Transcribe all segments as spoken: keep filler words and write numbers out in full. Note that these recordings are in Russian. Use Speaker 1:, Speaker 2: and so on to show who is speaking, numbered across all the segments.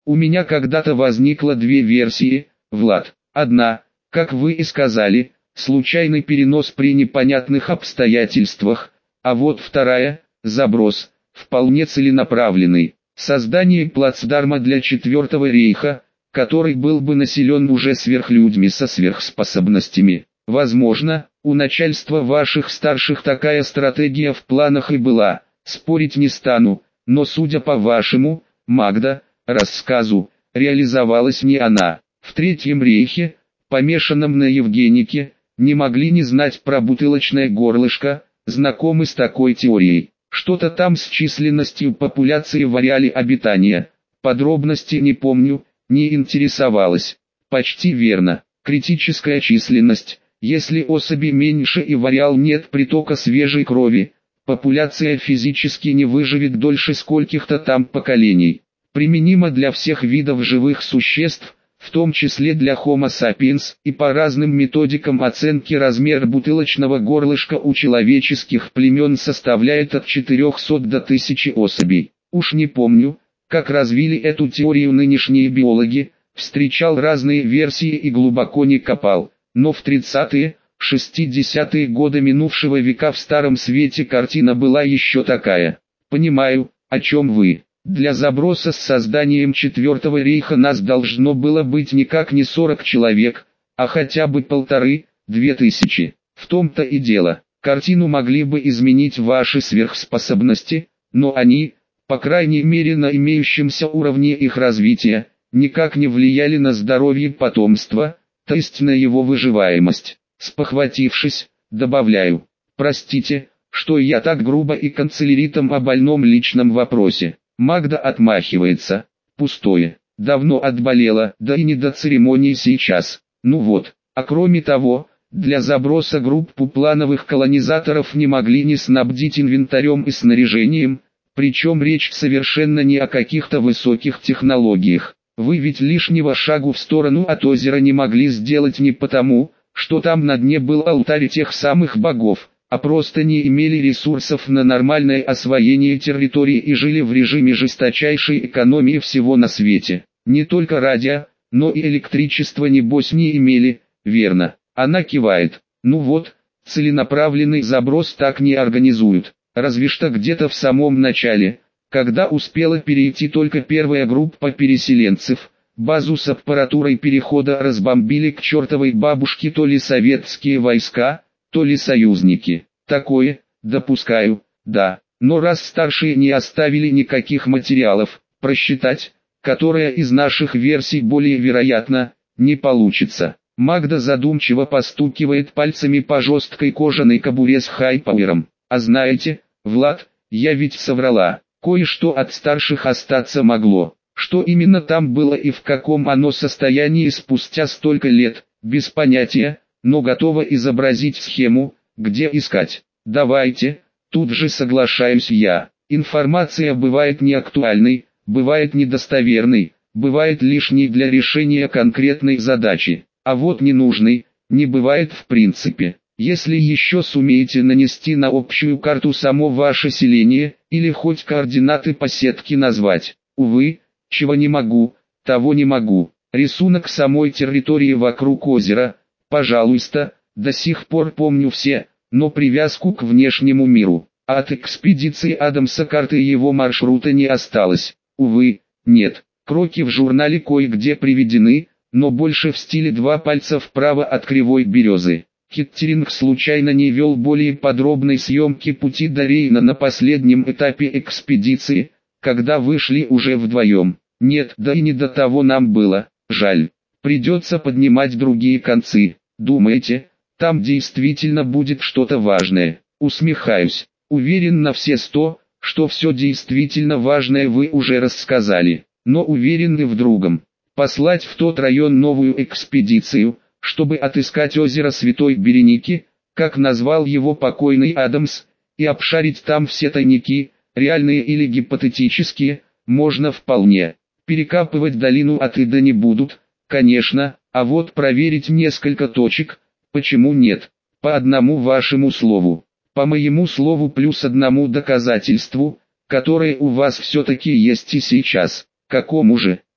Speaker 1: У меня когда-то возникло две версии, Влад. Одна, как вы и сказали, случайный перенос при непонятных обстоятельствах, а вот вторая, заброс, вполне целенаправленный. Создание плацдарма для Четвертого рейха, который был бы населен уже сверхлюдьми со сверхспособностями. Возможно, у начальства ваших старших такая стратегия в планах и была, спорить не стану, но судя по вашему, Магда, рассказу, реализовалась не она. В Третьем рейхе, помешанном на Евгенике, не могли не знать про бутылочное горлышко, знакомы с такой теорией. Что-то там с численностью популяции в ареале обитания. Подробности не помню, не интересовалась. Почти верно. Критическая численность. Если особи меньше и в ареал нет притока свежей крови, популяция физически не выживет дольше скольких-то там поколений. Применимо для всех видов живых существ, в том числе для Homo sapiens, и по разным методикам оценки размер бутылочного горлышка у человеческих племен составляет от четырехсот до тысячи особей. Уж не помню, как развили эту теорию нынешние биологи, встречал разные версии и глубоко не копал, но в тридцатые, шестидесятые годы минувшего века в Старом Свете картина была еще такая. Понимаю, о чем вы. Для заброса с созданием Четвертого рейха нас должно было быть никак не сорок человек, а хотя бы полторы, две тысячи. В том-то и дело, картину могли бы изменить ваши сверхспособности, но они, по крайней мере на имеющемся уровне их развития, никак не влияли на здоровье потомства, то есть на его выживаемость. Спохватившись, добавляю, простите, что я так грубо и канцеляритом о больном личном вопросе. Магда отмахивается. Пустое. Давно отболела, да и не до церемонии сейчас. Ну вот. А кроме того, для заброса группу плановых колонизаторов не могли не снабдить инвентарем и снаряжением, причем речь совершенно не о каких-то высоких технологиях. Вы ведь лишнего шагу в сторону от озера не могли сделать не потому, что там на дне был алтарь тех самых богов, а просто не имели ресурсов на нормальное освоение территории и жили в режиме жесточайшей экономии всего на свете. Не только радио, но и электричество небось не имели, верно? Она кивает. Ну вот, целенаправленный заброс так не организуют, разве что где-то в самом начале, когда успела перейти только первая группа переселенцев. Базу с аппаратурой перехода разбомбили к чертовой бабушке то ли советские войска, то ли союзники. Такое, допускаю, да, но раз старшие не оставили никаких материалов, просчитать, которая из наших версий более вероятна, не получится. Магда задумчиво постукивает пальцами по жесткой кожаной кобуре с хайпауэром. А знаете, Влад, я ведь соврала, кое-что от старших остаться могло. Что именно там было и в каком оно состоянии спустя столько лет, без понятия, но готова изобразить схему, где искать. Давайте, тут же соглашаюсь я. Информация бывает неактуальной, бывает недостоверной, бывает лишней для решения конкретной задачи, а вот ненужной, не бывает в принципе. Если еще сумеете нанести на общую карту само ваше селение, или хоть координаты по сетке назвать. Увы, чего не могу, того не могу. Рисунок самой территории вокруг озера, пожалуйста, до сих пор помню все, но привязку к внешнему миру. А от экспедиции Адамса карты его маршрута не осталось. Увы, нет. Кроки в журнале кое-где приведены, но больше в стиле два пальца вправо от кривой березы. Киттеринг случайно не вел более подробной съемки пути до Рейна на последнем этапе экспедиции, когда вышли уже вдвоем. Нет, да и не до того нам было, жаль. Придется поднимать другие концы. Думаете, там действительно будет что-то важное? Усмехаюсь. Уверен на все сто, что все действительно важное вы уже рассказали. Но уверены в другом. Послать в тот район новую экспедицию, чтобы отыскать озеро Святой Береники, как назвал его покойный Адамс, и обшарить там все тайники, реальные или гипотетические, можно вполне. Перекапывать долину от и до не будут, конечно, а вот проверить несколько точек, почему нет? По одному вашему слову, по моему слову плюс одному доказательству, которое у вас все-таки есть и сейчас. Какому же?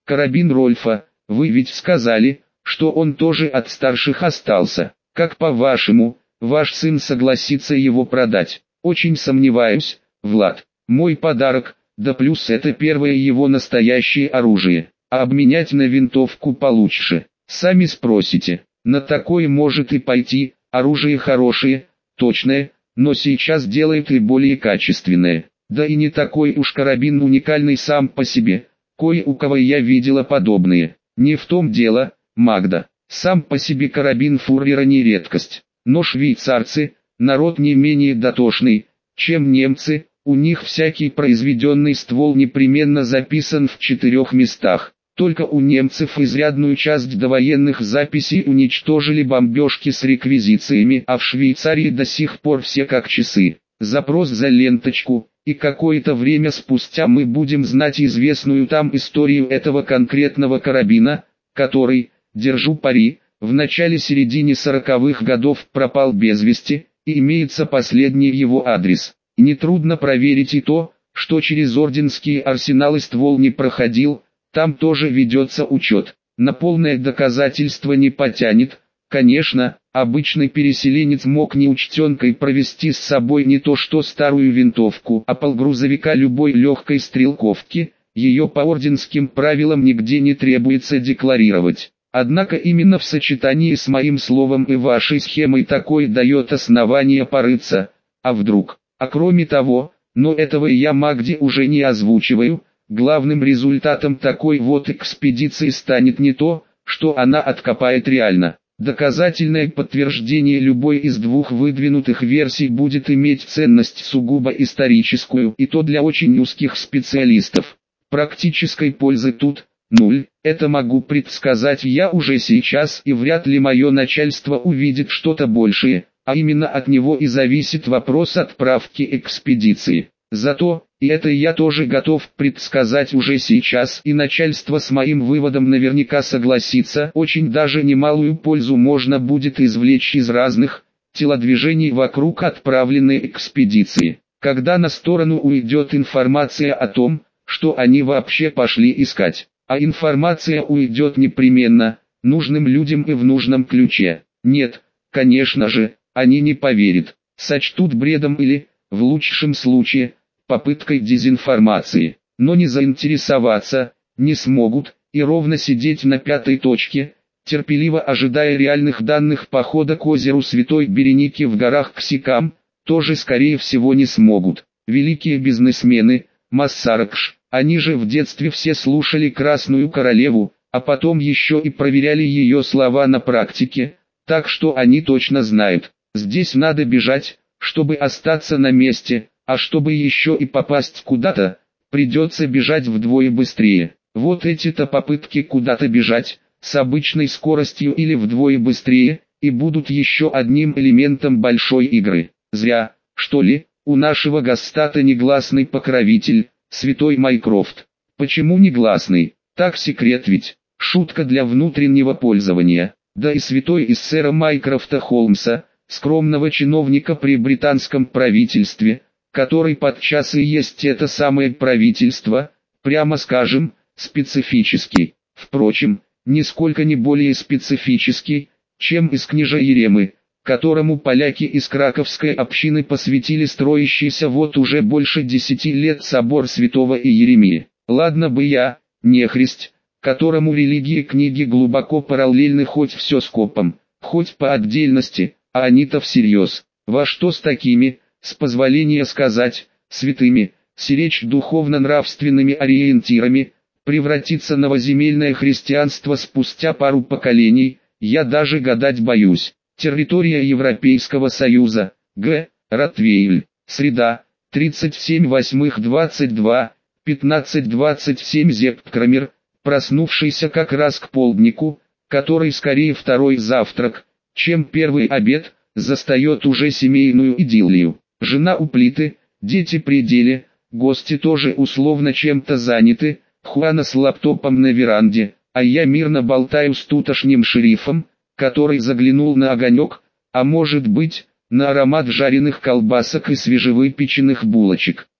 Speaker 1: Карабин Рольфа, вы ведь сказали, что он тоже от старших остался. Как по-вашему, ваш сын согласится его продать? Очень сомневаюсь, Влад. Мой подарок, да плюс это первое его настоящее оружие. А обменять на винтовку получше. Сами спросите. На такое может и пойти, оружие хорошее, точное, но сейчас делает и более качественное. Да и не такой уж карабин уникальный сам по себе. Кое у кого я видела подобные. Не в том дело, Магда. Сам по себе карабин фюрера не редкость. Но швейцарцы, народ не менее дотошный, чем немцы, у них всякий произведенный ствол непременно записан в четырех местах. Только у немцев изрядную часть довоенных записей уничтожили бомбежки с реквизициями, а в Швейцарии до сих пор все как часы. Запрос за ленточку, и какое-то время спустя мы будем знать известную там историю этого конкретного карабина, который, держу пари, в начале-середине сороковых годов пропал без вести, и имеется последний его адрес. Нетрудно проверить и то, что через орденские арсеналы ствол не проходил, там тоже ведется учет. На полное доказательство не потянет. Конечно, обычный переселенец мог неучтенкой провести с собой не то что старую винтовку, а полгрузовика любой легкой стрелковки, ее по орденским правилам нигде не требуется декларировать. Однако именно в сочетании с моим словом и вашей схемой такое дает основание порыться, а вдруг, а кроме того, но этого я Магде уже не озвучиваю, главным результатом такой вот экспедиции станет не то, что она откопает реально. Доказательное подтверждение любой из двух выдвинутых версий будет иметь ценность сугубо историческую, и то для очень узких специалистов. Практической пользы тут нуль, это могу предсказать я уже сейчас, и вряд ли мое начальство увидит что-то большее, а именно от него и зависит вопрос отправки экспедиции. Зато, и это я тоже готов предсказать уже сейчас, и начальство с моим выводом наверняка согласится, очень даже немалую пользу можно будет извлечь из разных телодвижений вокруг отправленной экспедиции. Когда на сторону уйдет информация о том, что они вообще пошли искать, а информация уйдет непременно, нужным людям и в нужном ключе. Нет, конечно же, они не поверят, сочтут бредом или, в лучшем случае, попыткой дезинформации, но не заинтересоваться не смогут, и ровно сидеть на пятой точке, терпеливо ожидая реальных данных похода к озеру Святой Береники в горах Ксикам, тоже скорее всего не смогут. Великие бизнесмены, Массаракш, они же в детстве все слушали Красную Королеву, а потом еще и проверяли ее слова на практике, так что они точно знают, здесь надо бежать, чтобы остаться на месте. А чтобы еще и попасть куда-то, придется бежать вдвое быстрее. Вот эти-то попытки куда-то бежать, с обычной скоростью или вдвое быстрее, и будут еще одним элементом большой игры. Зря, что ли, у нашего Гастата негласный покровитель, святой Майкрофт. Почему негласный? Так секрет ведь, шутка для внутреннего пользования. Да и святой из сэра Майкрофта Холмса, скромного чиновника при британском правительстве, который подчас и есть это самое правительство, прямо скажем, специфический. Впрочем, нисколько не более специфический, чем из княжа Еремы, которому поляки из краковской общины посвятили строящийся вот уже больше десяти лет собор святого Иеремии. Ладно бы я, нехрист, которому религии книги глубоко параллельны хоть все скопом, хоть по отдельности, а они-то всерьез. Во что с такими, с позволения сказать, святыми, сиречь духовно-нравственными ориентирами, превратиться новоземельное христианство спустя пару поколений, я даже гадать боюсь. Территория Европейского Союза, Г. Ротвейль, среда, тридцать семь восьмых двадцать два, пятнадцать двадцать семь Зепп-Крамер, проснувшийся как раз к полднику, который скорее второй завтрак, чем первый обед, застает уже семейную идиллию. Жена у плиты, дети при деле, гости тоже условно чем-то заняты, Хуана с лаптопом на веранде, а я мирно болтаю с тутошним шерифом, который заглянул на огонек, а может быть, на аромат жареных колбасок и свежевыпеченных булочек.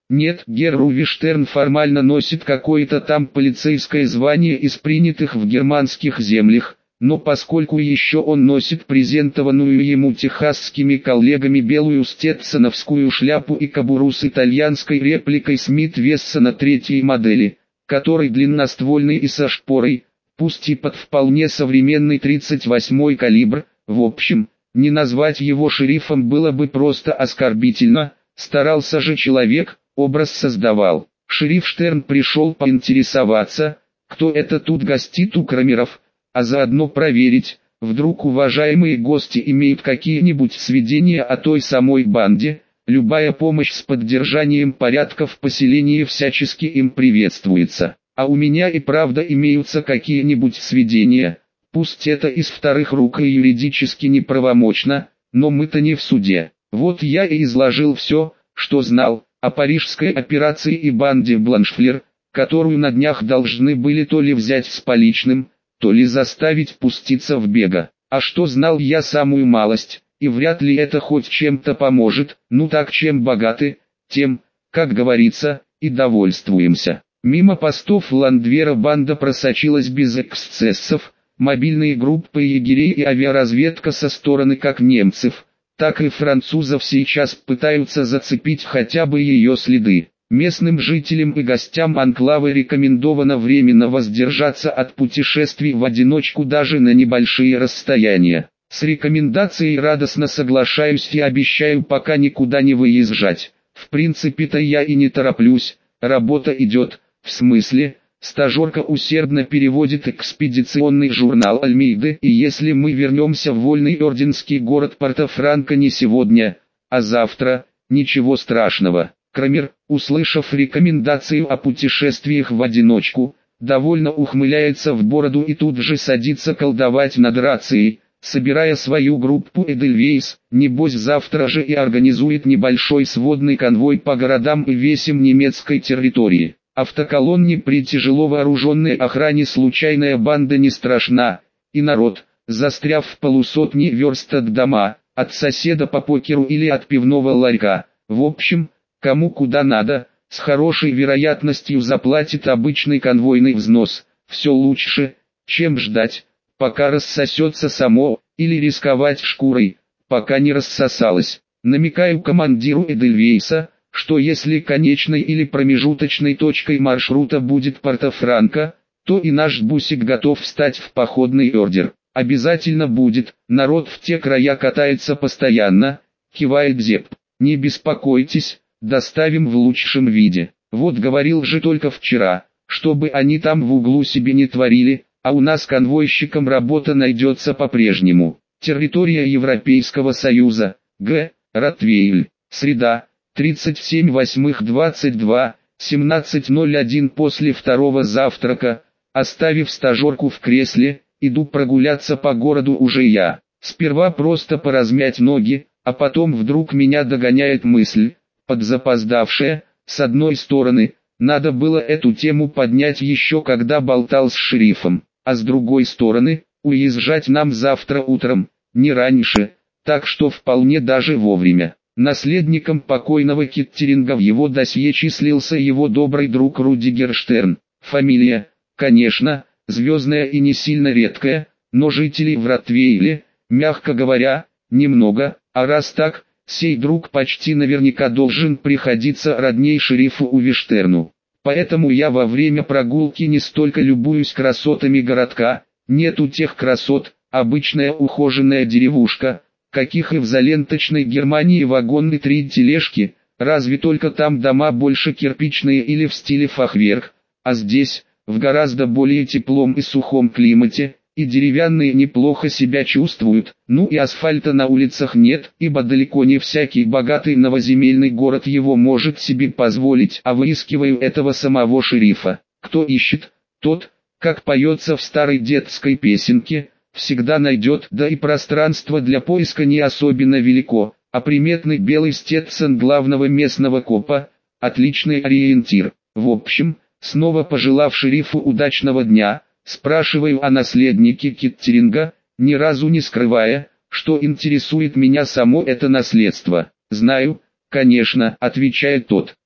Speaker 1: Нет, герр Увиштерн формально носит какое-то там полицейское звание из принятых в германских землях, но поскольку еще он носит презентованную ему техасскими коллегами белую стетсоновскую шляпу и кобуру с итальянской репликой Смит Вессона третьей модели, который длинноствольный и со шпорой, пусть и под вполне современный тридцать восьмой калибр, в общем, не назвать его шерифом было бы просто оскорбительно, старался же человек, образ создавал. Шериф Штерн пришел поинтересоваться, кто это тут гостит у Крамеров, а заодно проверить, вдруг уважаемые гости имеют какие-нибудь сведения о той самой банде. Любая помощь с поддержанием порядка в поселении всячески им приветствуется. А у меня и правда имеются какие-нибудь сведения, пусть это из вторых рук и юридически неправомочно, но мы-то не в суде. Вот я и изложил все, что знал о парижской операции и банде Бланшфлер, которую на днях должны были то ли взять с поличным, то ли заставить пуститься в бега. А что знал я самую малость, и вряд ли это хоть чем-то поможет, ну так чем богаты, тем, как говорится, и довольствуемся. Мимо постов Ландвера банда просочилась без эксцессов, мобильные группы егерей и авиаразведка со стороны как немцев, так и французов сейчас пытаются зацепить хотя бы ее следы. Местным жителям и гостям анклава рекомендовано временно воздержаться от путешествий в одиночку даже на небольшие расстояния. С рекомендацией радостно соглашаюсь и обещаю пока никуда не выезжать. В принципе-то я и не тороплюсь, работа идет, в смысле, стажерка усердно переводит экспедиционный журнал Альмейды, и если мы вернемся в вольный орденский город Порто-Франко не сегодня, а завтра, ничего страшного. Крамер, услышав рекомендацию о путешествиях в одиночку, довольно ухмыляется в бороду и тут же садится колдовать над рацией, собирая свою группу Эдельвейс, небось завтра же и организует небольшой сводный конвой по городам и весям немецкой территории. Автоколонне при тяжело вооруженной охране случайная банда не страшна, и народ, застряв в полусотни верст от дома, от соседа по покеру или от пивного ларька, в общем, кому куда надо, с хорошей вероятностью заплатит обычный конвойный взнос. Все лучше, чем ждать, пока рассосется само, или рисковать шкурой, пока не рассосалось. Намекаю командиру Эдельвейса, что если конечной или промежуточной точкой маршрута будет Порто-Франко, то и наш бусик готов встать в походный ордер. Обязательно будет, народ в те края катается постоянно, кивает Зепп. Не беспокойтесь, доставим в лучшем виде. Вот говорил же только вчера, чтобы они там в углу себе не творили, а у нас конвойщикам работа найдется по-прежнему. Территория Европейского Союза, Г. Ротвейль, среда, тридцать семь восьмых двадцать два, семнадцать ноль один после второго завтрака, оставив стажерку в кресле, иду прогуляться по городу уже я. Сперва просто поразмять ноги, а потом вдруг меня догоняет мысль, подзапоздавшая, с одной стороны, надо было эту тему поднять еще когда болтал с шерифом, а с другой стороны, уезжать нам завтра утром, не раньше, так что вполне даже вовремя. Наследником покойного Кеттеринга в его досье числился его добрый друг Рудигер Штерн. Фамилия, конечно, звездная и не сильно редкая, но жителей в Ротвейле, мягко говоря, немного, а раз так, сей друг почти наверняка должен приходиться родней шерифу Увиштерну. Поэтому я во время прогулки не столько любуюсь красотами городка, нету тех красот, обычная ухоженная деревушка, каких и в заленточной Германии вагоны три тележки, разве только там дома больше кирпичные или в стиле фахверк, а здесь, в гораздо более теплом и сухом климате, и деревянные неплохо себя чувствуют, ну и асфальта на улицах нет, ибо далеко не всякий богатый новоземельный город его может себе позволить, а выискиваю этого самого шерифа. Кто ищет, тот, как поется в старой детской песенке, всегда найдет, да и пространство для поиска не особенно велико, а приметный белый стетсон главного местного копа – отличный ориентир. В общем, снова пожелав шерифу удачного дня, спрашиваю о наследнике Кеттеринга, ни разу не скрывая, что интересует меня само это наследство. «Знаю, конечно», – отвечает тот.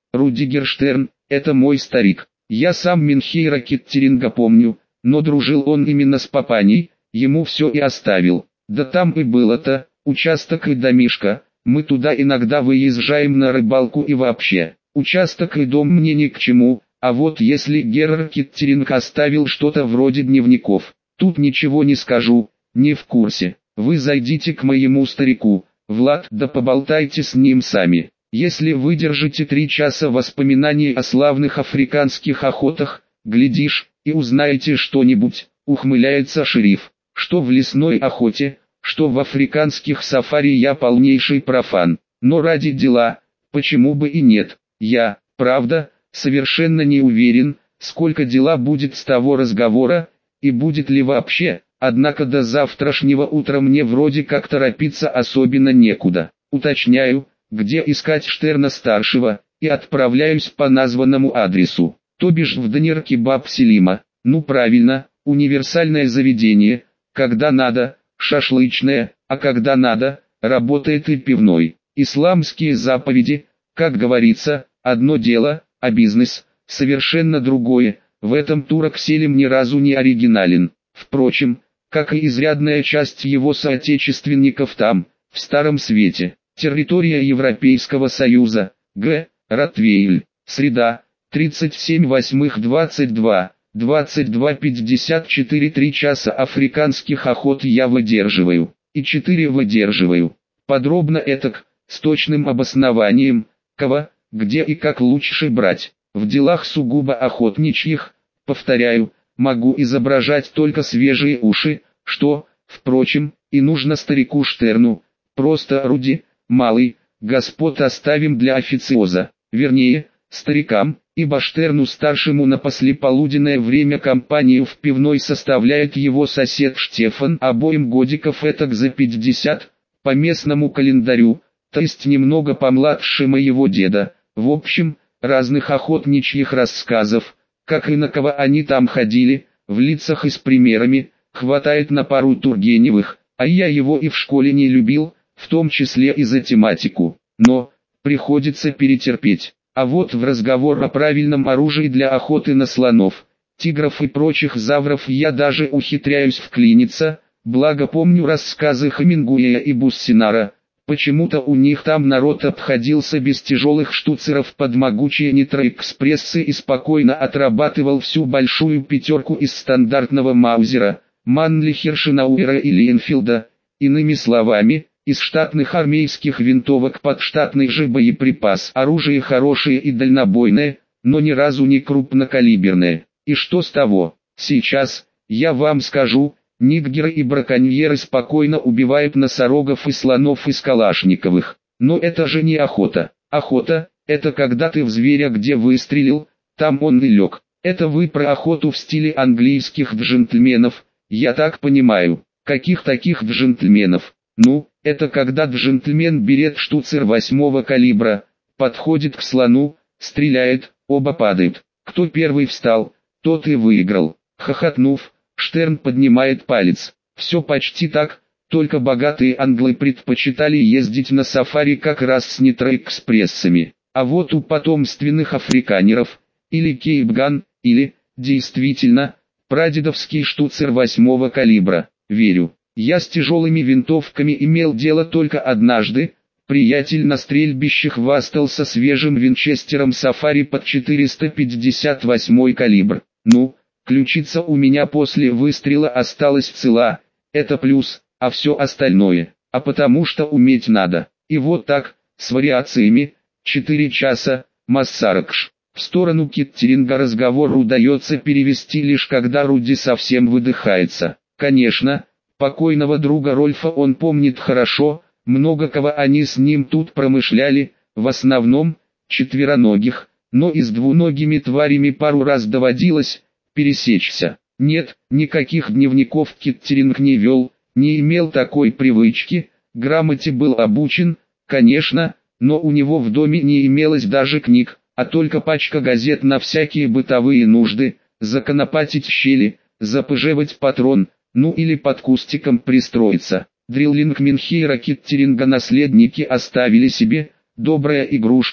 Speaker 1: Рудигер Штерн, это мой старик. Я сам Минхейра Киттеринга помню, но дружил он именно с папаней, ему все и оставил. Да там и было-то, участок и домишка, мы туда иногда выезжаем на рыбалку и вообще. Участок и дом мне ни к чему, а вот если Герр Киттеринг оставил что-то вроде дневников, тут ничего не скажу, не в курсе. Вы зайдите к моему старику, Влад, да поболтайте с ним сами. Если выдержите три часа воспоминаний о славных африканских охотах, глядишь, и узнаете что-нибудь, ухмыляется шериф. Что в лесной охоте, что в африканских сафари я полнейший профан, но ради дела, почему бы и нет. Я, правда, совершенно не уверен, сколько дела будет с того разговора, и будет ли вообще, однако до завтрашнего утра мне вроде как торопиться особенно некуда. Уточняю, где искать Штерна-старшего, и отправляюсь по названному адресу, то бишь в Донер Кебаб Селима. Ну правильно, универсальное заведение, когда надо, шашлычное, а когда надо, работает и пивной. Исламские заповеди, как говорится, одно дело, а бизнес, совершенно другое. В этом турок Селим ни разу не оригинален. Впрочем, как и изрядная часть его соотечественников там, в Старом Свете. Территория Европейского Союза, Г. Ротвейль, среда, тридцать семь восьмых двадцать два, двадцать два пятьдесят четыре. Три часа африканских охот я выдерживаю, и четыре выдерживаю. Подробно этак, с точным обоснованием, кого, где и как лучше брать. В делах сугубо охотничьих, повторяю, могу изображать только свежие уши, что, впрочем, и нужно старику Штерну, просто Руди. Малый, господ оставим для официоза, вернее, старикам, ибо Штерну-старшему на послеполуденное время компанию в пивной составляет его сосед Штефан, обоим годиков этак за пятьдесят, по местному календарю, то есть немного помладше моего деда. В общем, разных охотничьих рассказов, как и на кого они там ходили, в лицах и с примерами, хватает на пару Тургеневых, а я его и в школе не любил, в том числе и за тематику, но, приходится перетерпеть. А вот в разговор о правильном оружии для охоты на слонов, тигров и прочих завров я даже ухитряюсь вклиниться, благо помню рассказы Хемингуэя и Буссинара, почему-то у них там народ обходился без тяжелых штуцеров под могучие нитроэкспрессы и спокойно отрабатывал всю большую пятерку из стандартного Маузера, Манлихершенауэра или Энфилда, иными словами, из штатных армейских винтовок под штатный же боеприпас. Оружие хорошее и дальнобойное, но ни разу не крупнокалиберное. И что с того? Сейчас, я вам скажу, ниггеры и браконьеры спокойно убивают носорогов и слонов из калашниковых. Но это же не охота. Охота – это когда ты в зверя где выстрелил, там он и лег. Это вы про охоту в стиле английских джентльменов, я так понимаю. Каких таких джентльменов? Ну, это когда джентльмен берет штуцер восьмого калибра, подходит к слону, стреляет, оба падают. Кто первый встал, тот и выиграл. Хохотнув, Штерн поднимает палец. Все почти так, только богатые англы предпочитали ездить на сафари как раз с нитроэкспрессами. А вот у потомственных африканеров, или кейпган, или, действительно, прадедовский штуцер восьмого калибра, верю. Я с тяжелыми винтовками имел дело только однажды, приятель на стрельбищах хвастался свежим винчестером сафари под четыреста пятьдесят восьмой калибр. Ну, ключица у меня после выстрела осталась цела, это плюс, а все остальное, а потому что уметь надо. И вот так, с вариациями, четыре часа, Массаракш. В сторону Киттеринга разговор удается перевести лишь когда Руди совсем выдыхается. Конечно, покойного друга Рольфа он помнит хорошо, много кого они с ним тут промышляли, в основном, четвероногих, но и с двуногими тварями пару раз доводилось пересечься. Нет, никаких дневников Киттеринг не вел, не имел такой привычки, грамоте был обучен, конечно, но у него в доме не имелось даже книг, а только пачка газет на всякие бытовые нужды, законопатить щели, запыжевать патрон, ну или под кустиком пристроиться. Дриллинг Минхейра Киттеринга наследники оставили себе, добрая игрушка,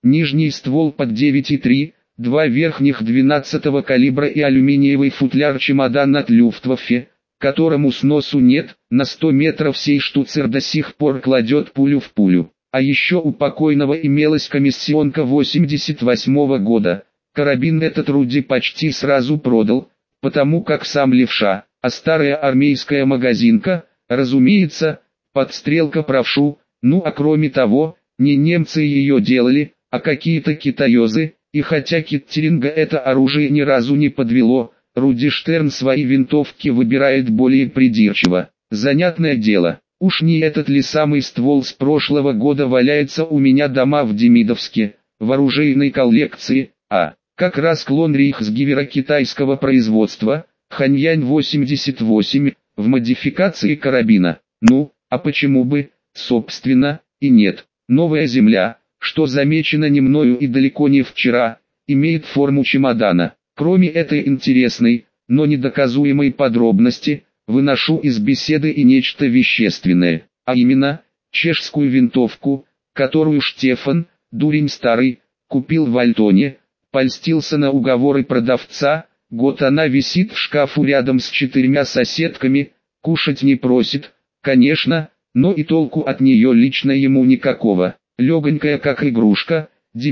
Speaker 1: нижний ствол под девять и три, два верхних двенадцатого калибра и алюминиевый футляр-чемодан от Люфтваффе, которому сносу нет, на сто метров сей штуцер до сих пор кладет пулю в пулю. А еще у покойного имелась комиссионка восемьдесят восьмого года. Карабин этот Руди почти сразу продал, потому как сам левша, а старая армейская магазинка, разумеется, подстрелка правшу, ну а кроме того, не немцы ее делали, а какие-то китаёзы, и хотя Киттеринга это оружие ни разу не подвело, Руди Штерн свои винтовки выбирает более придирчиво. Занятное дело, уж не этот ли самый ствол с прошлого года валяется у меня дома в Демидовске, в оружейной коллекции, а, как раз клон Рейхсгевера китайского производства, Ханьянь восемьдесят восемь, в модификации карабина. Ну, а почему бы, собственно, и нет. Новая земля, что замечено не мною и далеко не вчера, имеет форму чемодана. Кроме этой интересной, но недоказуемой подробности, выношу из беседы и нечто вещественное, а именно, чешскую винтовку, которую Штефан, дурень старый, купил в Альтоне, польстился на уговоры продавца, год она висит в шкафу рядом с четырьмя соседками, кушать не просит, конечно, но и толку от нее лично ему никакого. Легонькая как игрушка,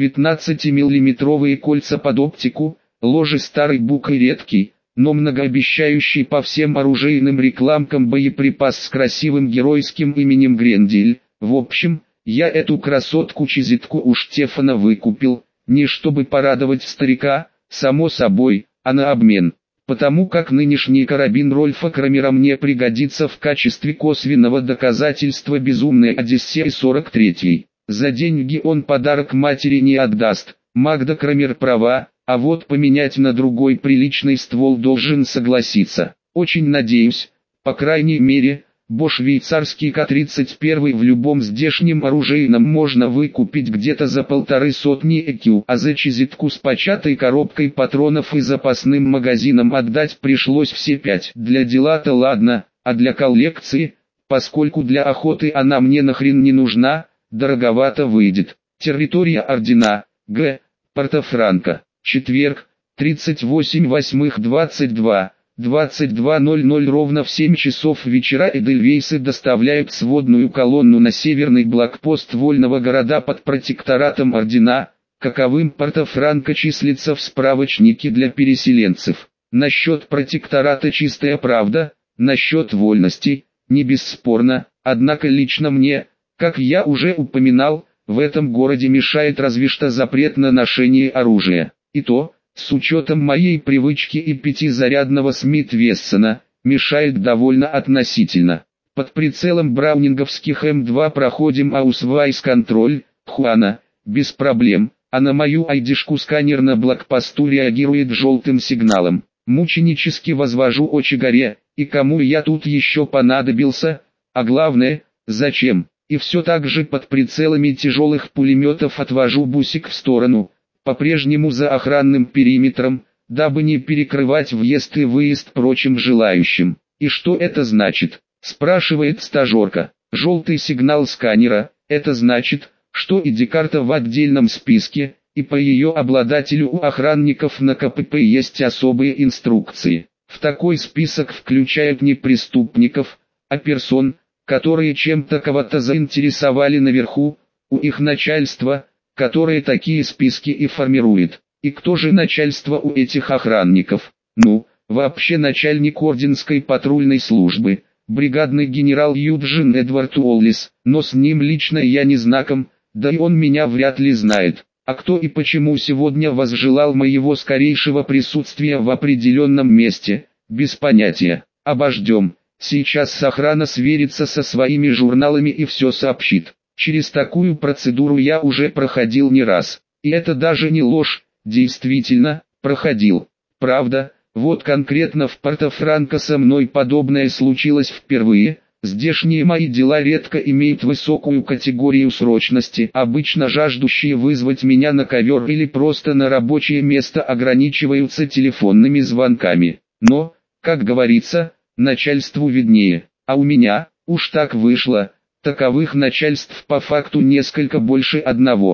Speaker 1: девятнадцатимиллиметровые кольца под оптику, ложе старый бук и редкий, но многообещающий по всем оружейным рекламкам боеприпас с красивым геройским именем Грендель. В общем, я эту красотку-чизитку у Штефана выкупил, не чтобы порадовать старика, само собой, а на обмен. Потому как нынешний карабин Рольфа Крамера мне пригодится в качестве косвенного доказательства безумной Одиссеи сорок третьей. За деньги он подарок матери не отдаст, Магда Крамер права, а вот поменять на другой приличный ствол должен согласиться. Очень надеюсь, по крайней мере, Бо швейцарский К тридцать один в любом здешнем оружейном можно выкупить где-то за полторы сотни ЭКЮ, а за чизитку с початой коробкой патронов и запасным магазином отдать пришлось все пять. Для дела-то ладно, а для коллекции, поскольку для охоты она мне нахрен не нужна, дороговато выйдет. Территория ордена, Г. Порто-Франко. Четверг, тридцать восемь восьмых двадцать два, двадцать два ноль ноль ровно в семь часов вечера эдельвейсы доставляют сводную колонну на северный блокпост вольного города под протекторатом ордена, каковым Порто-Франко числится в справочнике для переселенцев. Насчет протектората чистая правда, насчет вольности, не бесспорно, однако лично мне, как я уже упоминал, в этом городе мешает разве что запрет на ношение оружия. И то, с учетом моей привычки и пятизарядного Смит-Вессона, мешает довольно относительно. Под прицелом браунинговских эм два проходим аусвайс-контроль, Хуана, без проблем, а на мою айдишку сканер на блокпосту реагирует желтым сигналом. Мученически возвожу очи горе, и кому я тут еще понадобился, а главное, зачем, и все так же под прицелами тяжелых пулеметов отвожу бусик в сторону, по-прежнему за охранным периметром, дабы не перекрывать въезд и выезд прочим желающим. «И что это значит?» – спрашивает стажерка. «Желтый сигнал сканера – это значит, что и ди-карта в отдельном списке, и по ее обладателю у охранников на ка пэ пэ есть особые инструкции. В такой список включают не преступников, а персон, которые чем-то кого-то заинтересовали наверху, у их начальства, которое такие списки и формирует. И кто же начальство у этих охранников? Ну, вообще начальник орденской патрульной службы, бригадный генерал Юджин Эдвард Уоллис, но с ним лично я не знаком, да и он меня вряд ли знает. А кто и почему сегодня возжелал моего скорейшего присутствия в определенном месте, без понятия. Обождем. Сейчас охрана сверится со своими журналами и все сообщит. Через такую процедуру я уже проходил не раз. И это даже не ложь, действительно, проходил. Правда, вот конкретно в Порто-Франко со мной подобное случилось впервые. Здешние мои дела редко имеют высокую категорию срочности, обычно жаждущие вызвать меня на ковер или просто на рабочее место ограничиваются телефонными звонками. Но, как говорится, начальству виднее, а у меня, уж так вышло, таковых начальств по факту несколько больше одного.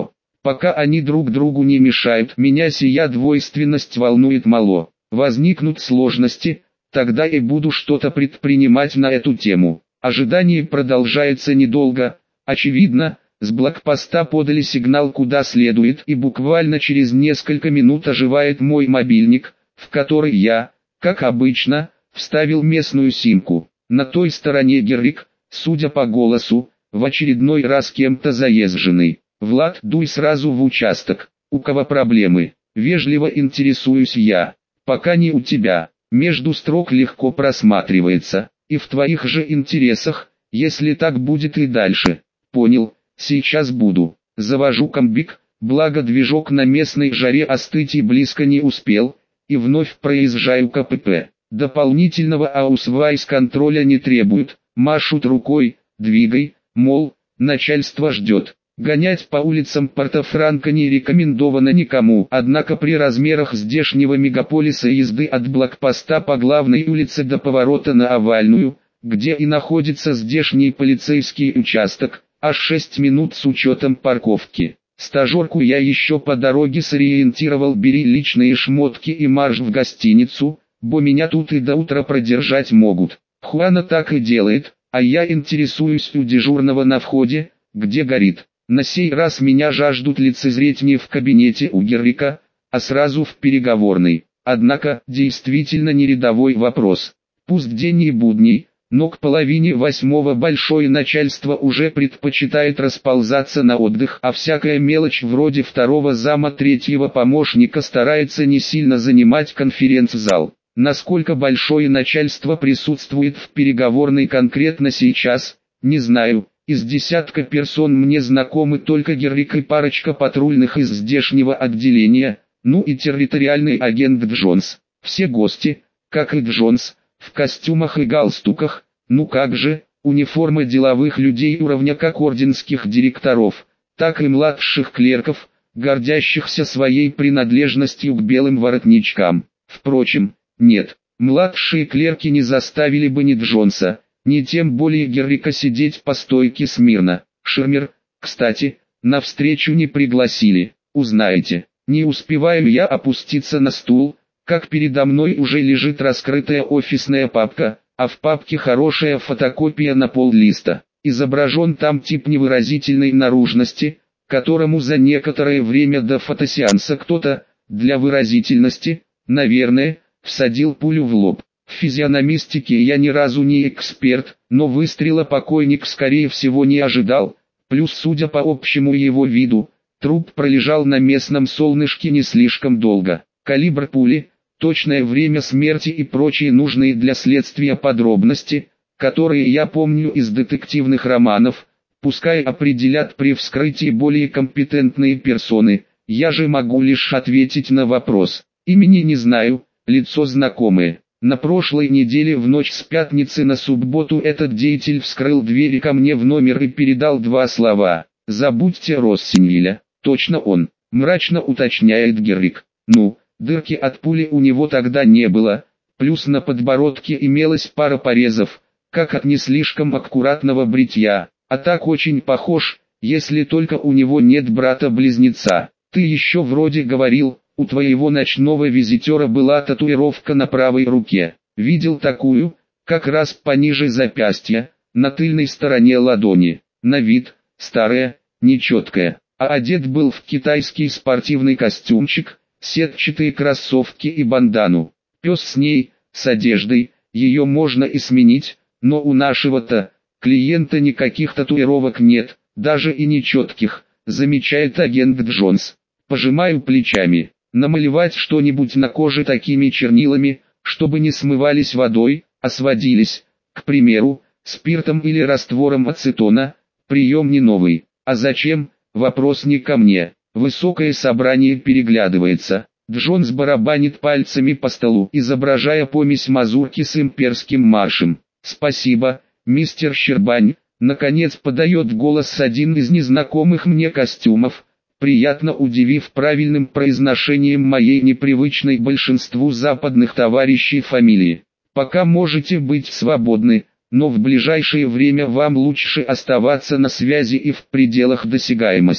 Speaker 1: Пока они друг другу не мешают, меня сия двойственность волнует мало. Возникнут сложности, тогда и буду что-то предпринимать на эту тему. Ожидание продолжается недолго. Очевидно, с блокпоста подали сигнал куда следует, и буквально через несколько минут оживает мой мобильник, в который я, как обычно, вставил местную симку. На той стороне Геррик, судя по голосу, в очередной раз кем-то заезженный. «Влад, дуй сразу в участок. У кого проблемы?» Вежливо интересуюсь я. «Пока не у тебя». Между строк легко просматривается. «И в твоих же интересах, если так будет и дальше». «Понял, сейчас буду». Завожу комбик, благо движок на местной жаре остыть и близко не успел, и вновь проезжаю КПП. Дополнительного аусвайс-контроля не требуют, машут рукой, двигай, мол, начальство ждет. Гонять по улицам Порто-Франко не рекомендовано никому, однако при размерах здешнего мегаполиса езды от блокпоста по главной улице до поворота на Овальную, где и находится здешний полицейский участок, аж шесть минут с учетом парковки. Стажерку я еще по дороге сориентировал: бери личные шмотки и марш в гостиницу, бо меня тут и до утра продержать могут. Хуана так и делает, а я интересуюсь у дежурного на входе, где горит. На сей раз меня жаждут лицезреть не в кабинете у Геррика, а сразу в переговорной. Однако, действительно не рядовой вопрос. Пусть день и будний, но к половине восьмого большое начальство уже предпочитает расползаться на отдых, а всякая мелочь вроде второго зама третьего помощника старается не сильно занимать конференц-зал. Насколько большое начальство присутствует в переговорной конкретно сейчас, не знаю. Из десятка персон мне знакомы только Геррик и парочка патрульных из здешнего отделения, ну и территориальный агент Джонс. Все гости, как и Джонс, в костюмах и галстуках, ну как же, униформы деловых людей уровня как орденских директоров, так и младших клерков, гордящихся своей принадлежностью к белым воротничкам. Впрочем, нет, младшие клерки не заставили бы ни Джонса, не тем более Геррика сидеть по стойке смирно. Шермер, кстати, на встречу не пригласили, узнаете. Не успеваю я опуститься на стул, как передо мной уже лежит раскрытая офисная папка, а в папке хорошая фотокопия на пол-листа. Изображен там тип невыразительной наружности, которому за некоторое время до фотосеанса кто-то, для выразительности, наверное, всадил пулю в лоб. В физиономистике я ни разу не эксперт, но выстрела покойник скорее всего не ожидал, плюс судя по общему его виду, труп пролежал на местном солнышке не слишком долго. Калибр пули, точное время смерти и прочие нужные для следствия подробности, которые я помню из детективных романов, пускай определят при вскрытии более компетентные персоны, я же могу лишь ответить на вопрос. Имени не знаю, лицо знакомое. На прошлой неделе в ночь с пятницы на субботу этот деятель вскрыл двери ко мне в номер и передал два слова: «Забудьте Россинвиля». Точно он, мрачно уточняет Геррик. Ну, дырки от пули у него тогда не было, плюс на подбородке имелась пара порезов, как от не слишком аккуратного бритья, а так очень похож, если только у него нет брата-близнеца. Ты еще вроде говорил, у твоего ночного визитера была татуировка на правой руке. Видел такую, как раз пониже запястья, на тыльной стороне ладони. На вид, старая, нечеткая. А одет был в китайский спортивный костюмчик, сетчатые кроссовки и бандану. Пес с ней, с одеждой, ее можно и сменить, но у нашего-то клиента никаких татуировок нет, даже и нечетких, замечает агент Джонс. Пожимаю плечами. Намалевать что-нибудь на коже такими чернилами, чтобы не смывались водой, а сводились, к примеру, спиртом или раствором ацетона, прием не новый. А зачем? Вопрос не ко мне. Высокое собрание переглядывается. Джонс барабанит пальцами по столу, изображая помесь мазурки с имперским маршем. «Спасибо, мистер Щербань», наконец подает голос один из незнакомых мне костюмов, приятно удивив правильным произношением моей непривычной большинству западных товарищей фамилии. «Пока можете быть свободны, но в ближайшее время вам лучше оставаться на связи и в пределах досягаемости».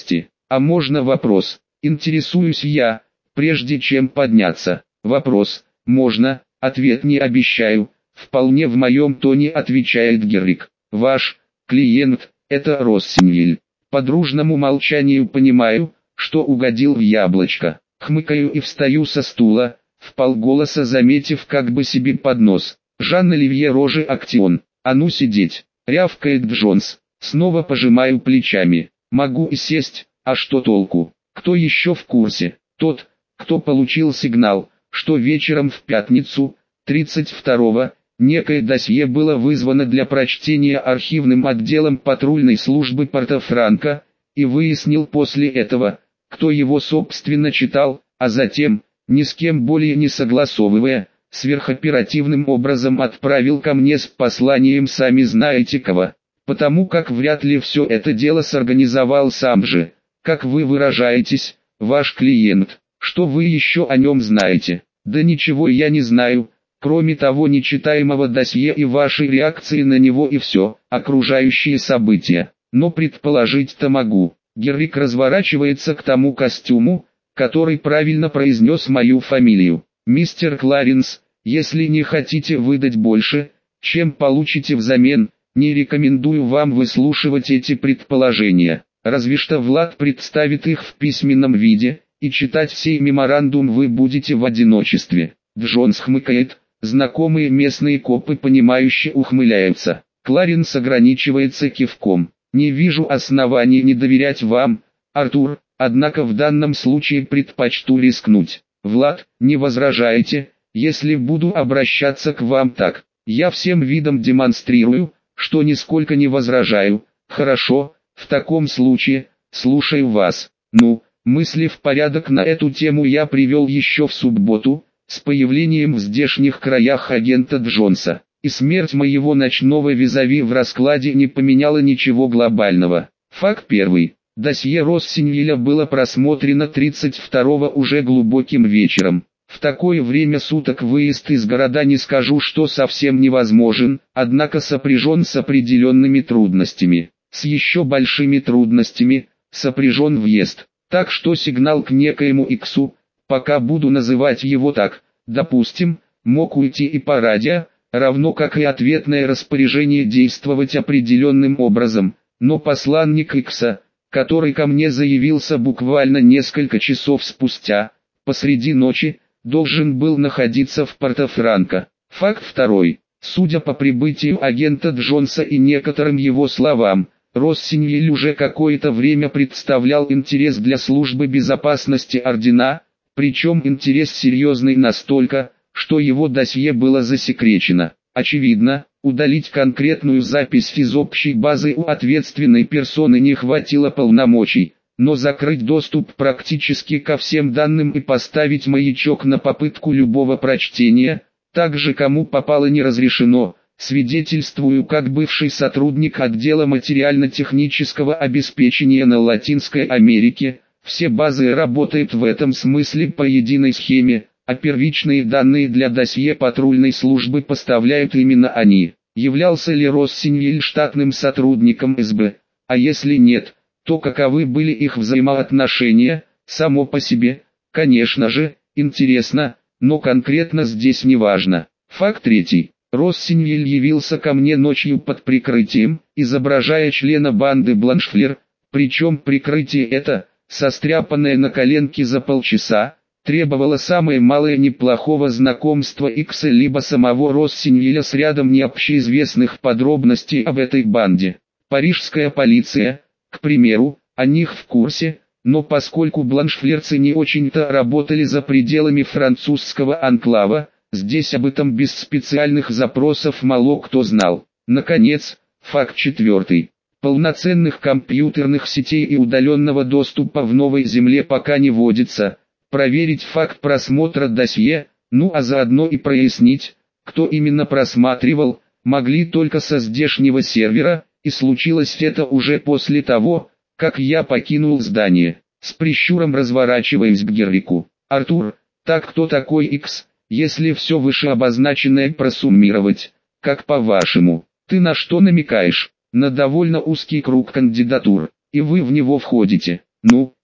Speaker 1: А можно вопрос? Интересуюсь я, прежде чем подняться. Вопрос. Можно, ответ не обещаю. Вполне в моем тоне отвечает Геррик. Ваш клиент – это Россинвиль. По дружному молчанию понимаю, что угодил в яблочко. Хмыкаю и встаю со стула, вполголоса заметив как бы себе под нос. Жан-Оливье Роже Актион. А ну сидеть, рявкает Джонс. Снова пожимаю плечами. Могу и сесть, а что толку? Кто еще в курсе? Тот, кто получил сигнал, что вечером в пятницу, тридцать второго, некое досье было вызвано для прочтения архивным отделом патрульной службы Порто-Франко, и выяснил после этого, кто его собственно читал, а затем, ни с кем более не согласовывая, сверхоперативным образом отправил ко мне с посланием сами знаете кого, потому как вряд ли все это дело сорганизовал сам же, как вы выражаетесь, ваш клиент. Что вы еще о нем знаете? Да ничего я не знаю, кроме того нечитаемого досье и вашей реакции на него и все, окружающие события. Но предположить-то могу. Геррик разворачивается к тому костюму, который правильно произнес мою фамилию. Мистер Кларенс, если не хотите выдать больше, чем получите взамен, не рекомендую вам выслушивать эти предположения. Разве что Влад представит их в письменном виде, и читать сей меморандум вы будете в одиночестве. Джонс хмыкает, знакомые местные копы понимающе ухмыляются. Кларенс ограничивается кивком. Не вижу оснований не доверять вам, Артур, однако в данном случае предпочту рискнуть. Влад, не возражаете, если буду обращаться к вам так? Я всем видом демонстрирую, что нисколько не возражаю. Хорошо, в таком случае, слушаю вас. Ну, мысли в порядок на эту тему я привел еще в субботу, с появлением в здешних краях агента Джонса. И смерть моего ночного визави в раскладе не поменяла ничего глобального. Факт первый. Досье Россинвиля было просмотрено тридцать второго уже глубоким вечером. В такое время суток выезд из города не скажу, что совсем невозможен, однако сопряжен с определенными трудностями. С еще большими трудностями сопряжен въезд. Так что сигнал к некоему Иксу, пока буду называть его так, допустим, мог уйти и по радио, равно как и ответное распоряжение действовать определенным образом, но посланник Икса, который ко мне заявился буквально несколько часов спустя, посреди ночи, должен был находиться в Порто-Франко. Факт второй. Судя по прибытию агента Джонса и некоторым его словам, Россинвиль уже какое-то время представлял интерес для службы безопасности Ордена, причем интерес серьезный настолько, что его досье было засекречено. Очевидно, удалить конкретную запись из общей базы у ответственной персоны не хватило полномочий, но закрыть доступ практически ко всем данным и поставить маячок на попытку любого прочтения, также кому попало не разрешено, свидетельствую как бывший сотрудник отдела материально-технического обеспечения на Латинской Америке, все базы работают в этом смысле по единой схеме, а первичные данные для досье патрульной службы поставляют именно они. Являлся ли Россинвиль штатным сотрудником эс бэ, а если нет, то каковы были их взаимоотношения, само по себе, конечно же, интересно, но конкретно здесь не важно. Факт третий. Россинвиль явился ко мне ночью под прикрытием, изображая члена банды Бланшфлер, причем прикрытие это, состряпанное на коленке за полчаса, требовало самое малое неплохого знакомства Икса либо самого Россинвиля с рядом необщеизвестных подробностей об этой банде. Парижская полиция, к примеру, о них в курсе, но поскольку бланшфлерцы не очень-то работали за пределами французского анклава, здесь об этом без специальных запросов мало кто знал. Наконец, факт четвертый. Полноценных компьютерных сетей и удаленного доступа в Новой Земле пока не водится. Проверить факт просмотра досье, ну а заодно и прояснить, кто именно просматривал, могли только со здешнего сервера, и случилось это уже после того, как я покинул здание. С прищуром разворачиваясь к Геррику. Артур, так кто такой Икс, если все вышеобозначенное просуммировать, как по-вашему, ты на что намекаешь? На довольно узкий круг кандидатур, и вы в него входите. Ну,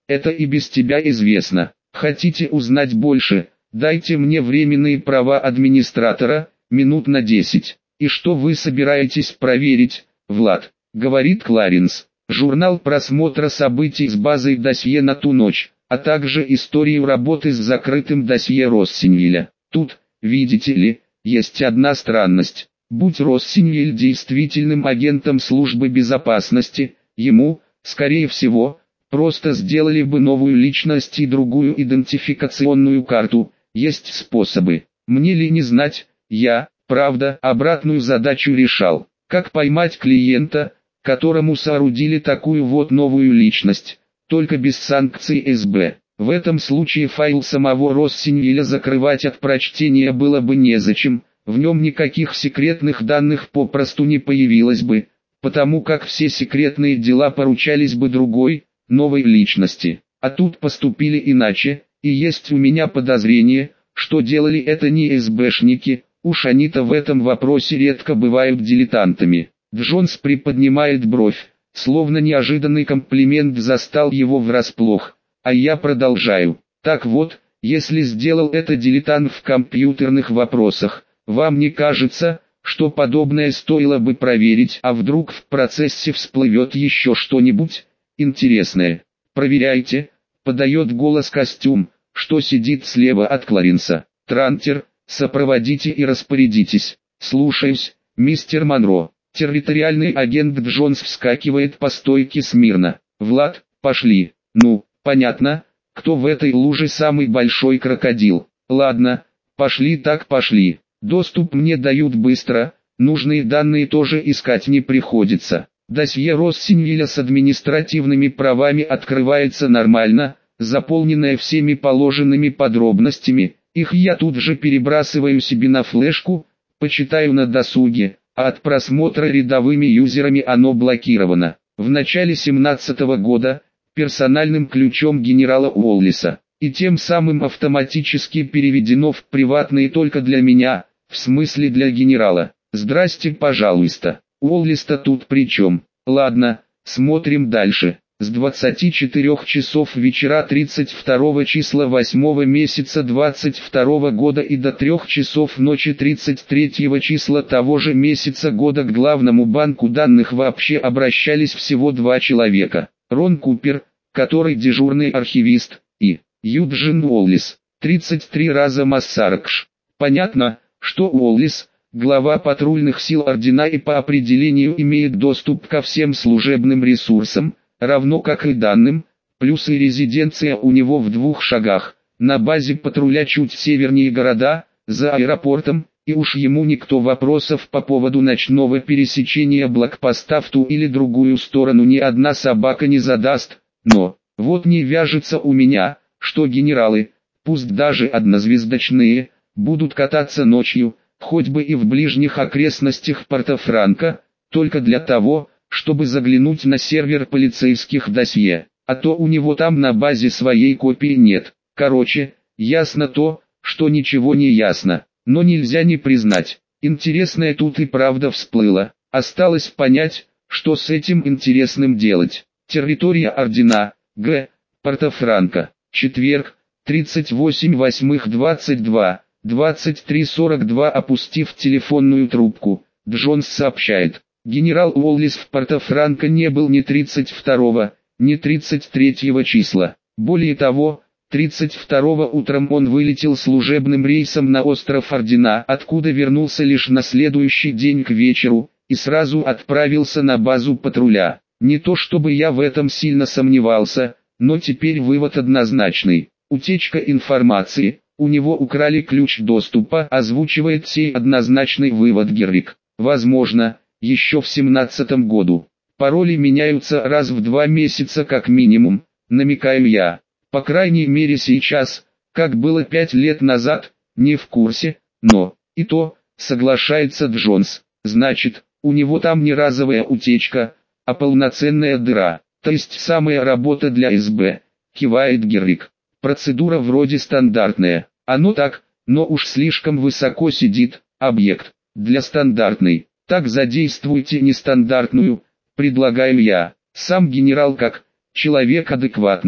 Speaker 1: Это и без тебя известно. Хотите узнать больше? Дайте мне временные права администратора, минут на десять. И что вы собираетесь проверить, Влад? Говорит Кларенс. Журнал просмотра событий с базой досье на ту ночь, а также историю работы с закрытым досье Россинвиля. Тут, видите ли, есть одна странность. Будь Россинвиль действительным агентом службы безопасности, ему, скорее всего, просто сделали бы новую личность и другую идентификационную карту. Есть способы. Мне ли не знать, я, правда, обратную задачу решал. Как поймать клиента, которому соорудили такую вот новую личность, только без санкций эс бэ. В этом случае файл самого Россинвиля закрывать от прочтения было бы незачем, в нем никаких секретных данных попросту не появилось бы, потому как все секретные дела поручались бы другой, новой личности. А тут поступили иначе, и есть у меня подозрение, что делали это не эс бэшники, уж они-то в этом вопросе редко бывают дилетантами. Джонс приподнимает бровь, словно неожиданный комплимент застал его врасплох, а я продолжаю. Так вот, если сделал это дилетант в компьютерных вопросах, вам не кажется, что подобное стоило бы проверить, а вдруг в процессе всплывет еще что-нибудь интересное? Проверяйте, подает голос костюм, что сидит слева от Кларенса. Трантер, сопроводите и распорядитесь. Слушаюсь, мистер Монро. Территориальный агент Джонс вскакивает по стойке смирно. Влад, пошли. Ну, понятно, кто в этой луже самый большой крокодил. Ладно, пошли так пошли. Доступ мне дают быстро, нужные данные тоже искать не приходится. Досье Россинвиля с административными правами открывается нормально, заполненное всеми положенными подробностями. Их я тут же перебрасываю себе на флешку, почитаю на досуге. А от просмотра рядовыми юзерами оно блокировано. В начале семнадцатого года, персональным ключом генерала Уоллиса, и тем самым автоматически переведено в приватные только для меня, в смысле для генерала. Здрасте, пожалуйста. Уоллис-то тут при чем? Ладно, смотрим дальше. С двадцати четырёх часов вечера тридцать второго числа восьмого месяца двадцать второго года и до трёх часов ночи тридцать третьего числа того же месяца года к главному банку данных вообще обращались всего два человека. Рон Купер, который дежурный архивист, и Юджин Уоллис, тридцать три раза Массаркш. Понятно, что Уоллис, глава патрульных сил Ордена и по определению имеет доступ ко всем служебным ресурсам, равно как и данным, плюс и резиденция у него в двух шагах, на базе патруля чуть севернее города, за аэропортом, и уж ему никто вопросов по поводу ночного пересечения блокпоста в ту или другую сторону ни одна собака не задаст, но, вот не вяжется у меня, что генералы, пусть даже однозвездочные, будут кататься ночью, хоть бы и в ближних окрестностях Порто-Франко, только для того, чтобы заглянуть на сервер полицейских досье, а то у него там на базе своей копии нет. Короче, ясно то, что ничего не ясно, но нельзя не признать. Интересное тут и правда всплыло, осталось понять, что с этим интересным делать. Территория Ордена, Г. Порто-Франко, четверг, тридцать восемь восьмых двадцать два, двадцать три сорок два. Опустив телефонную трубку, Джонс сообщает. Генерал Уоллис в Порто-Франко не был ни тридцать второго, ни тридцать третьего числа. Более того, тридцать второго утром он вылетел служебным рейсом на остров Ордена, откуда вернулся лишь на следующий день к вечеру, и сразу отправился на базу патруля. Не то чтобы я в этом сильно сомневался, но теперь вывод однозначный. Утечка информации, у него украли ключ доступа, озвучивает сей однозначный вывод Геррик. Возможно, еще в семнадцатом году. Пароли меняются раз в два месяца как минимум, намекаю я. По крайней мере сейчас, как было пять лет назад, не в курсе, но, и то, соглашается Джонс. Значит, у него там не разовая утечка, а полноценная дыра, то есть самая работа для эс бэ, кивает Геррик. Процедура вроде стандартная, оно так, но уж слишком высоко сидит, объект, для стандартной. Так задействуйте нестандартную, предлагаю я. Сам генерал как человек адекватный,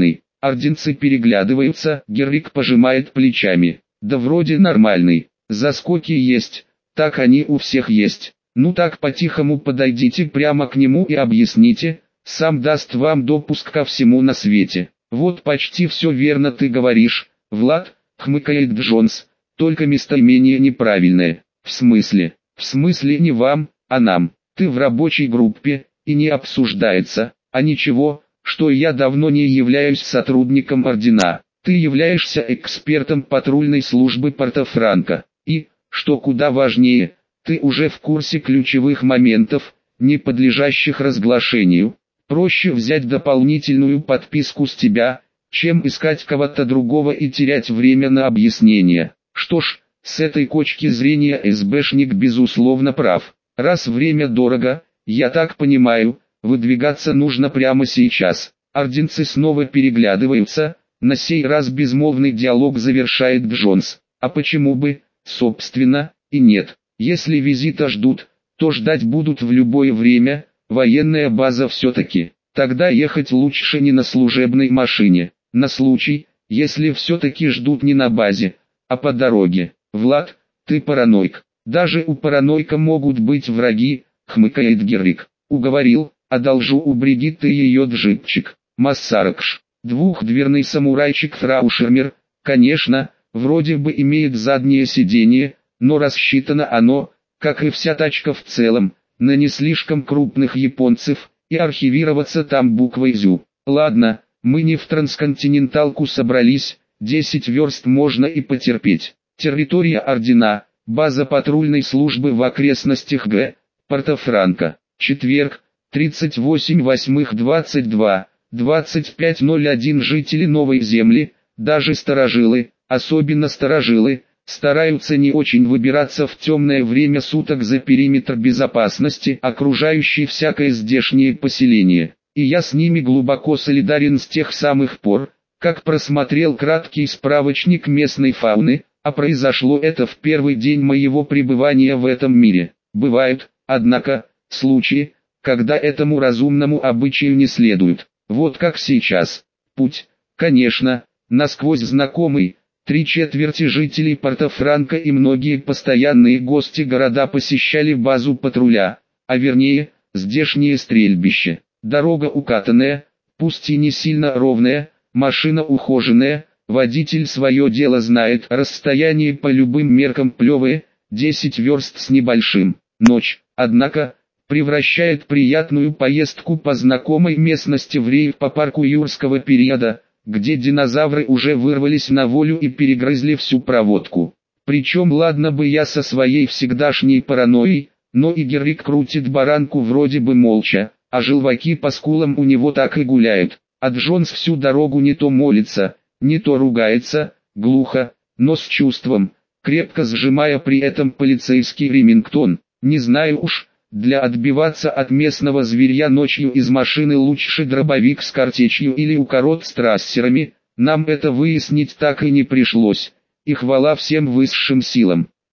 Speaker 1: Орденцы переглядываются, Геррик пожимает плечами. Да вроде нормальный, заскоки есть, так они у всех есть. Ну так по-тихому подойдите прямо к нему и объясните, сам даст вам допуск ко всему на свете. Вот почти все верно ты говоришь, Влад, хмыкает Джонс, только местоимение неправильное. В смысле? В смысле не вам, а нам. Ты в рабочей группе, и не обсуждается, а ничего, что я давно не являюсь сотрудником ордена. Ты являешься экспертом патрульной службы Порто-Франко. И, что куда важнее, ты уже в курсе ключевых моментов, не подлежащих разглашению. Проще взять дополнительную подписку с тебя, чем искать кого-то другого и терять время на объяснение. Что ж, с этой точки зрения СБшник безусловно прав. Раз время дорого, я так понимаю, выдвигаться нужно прямо сейчас. Орденцы снова переглядываются, на сей раз безмолвный диалог завершает Джонс. А почему бы, собственно, и нет. Если визита ждут, то ждать будут в любое время, военная база все-таки. Тогда ехать лучше не на служебной машине, на случай, если все-таки ждут не на базе, а по дороге. Влад, ты параноик. Даже у параноика могут быть враги, хмыкает Геррик. Уговорил, одолжу у Бригитты ее джипчик. Массаракш. Двухдверный самурайчик Фраушермер, конечно, вроде бы имеет заднее сиденье, но рассчитано оно, как и вся тачка в целом, на не слишком крупных японцев, и архивироваться там буквой ЗЮ. Ладно, мы не в трансконтиненталку собрались, десять верст можно и потерпеть. Территория ордена, база патрульной службы в окрестностях Г. Порто-Франко. Четверг, тридцать восемь восьмых двадцать два, двадцать пять ноль один. Жители Новой Земли, даже старожилы, особенно старожилы, стараются не очень выбираться в темное время суток за периметр безопасности, окружающий всякое здешнее поселение. И я с ними глубоко солидарен с тех самых пор, как просмотрел краткий справочник местной фауны, а произошло это в первый день моего пребывания в этом мире. Бывают, однако, случаи, когда этому разумному обычаю не следует. Вот как сейчас. Путь, конечно, насквозь знакомый. Три четверти жителей Порто-Франко и многие постоянные гости города посещали базу патруля, а вернее, здешнее стрельбище. Дорога укатанная, пусть и не сильно ровная, машина ухоженная, водитель свое дело знает, расстояние по любым меркам плевое, десять верст с небольшим. Ночь, однако, превращает приятную поездку по знакомой местности в рейв по парку юрского периода, где динозавры уже вырвались на волю и перегрызли всю проводку. Причем ладно бы я со своей всегдашней паранойей, но и Геррик крутит баранку вроде бы молча, а желваки по скулам у него так и гуляют, а Джонс всю дорогу не то молится, не то ругается, глухо, но с чувством, крепко сжимая при этом полицейский ремингтон. Не знаю уж, для отбиваться от местного зверья ночью из машины лучше дробовик с картечью или укорот с трассерами, нам это выяснить так и не пришлось, и хвала всем высшим силам.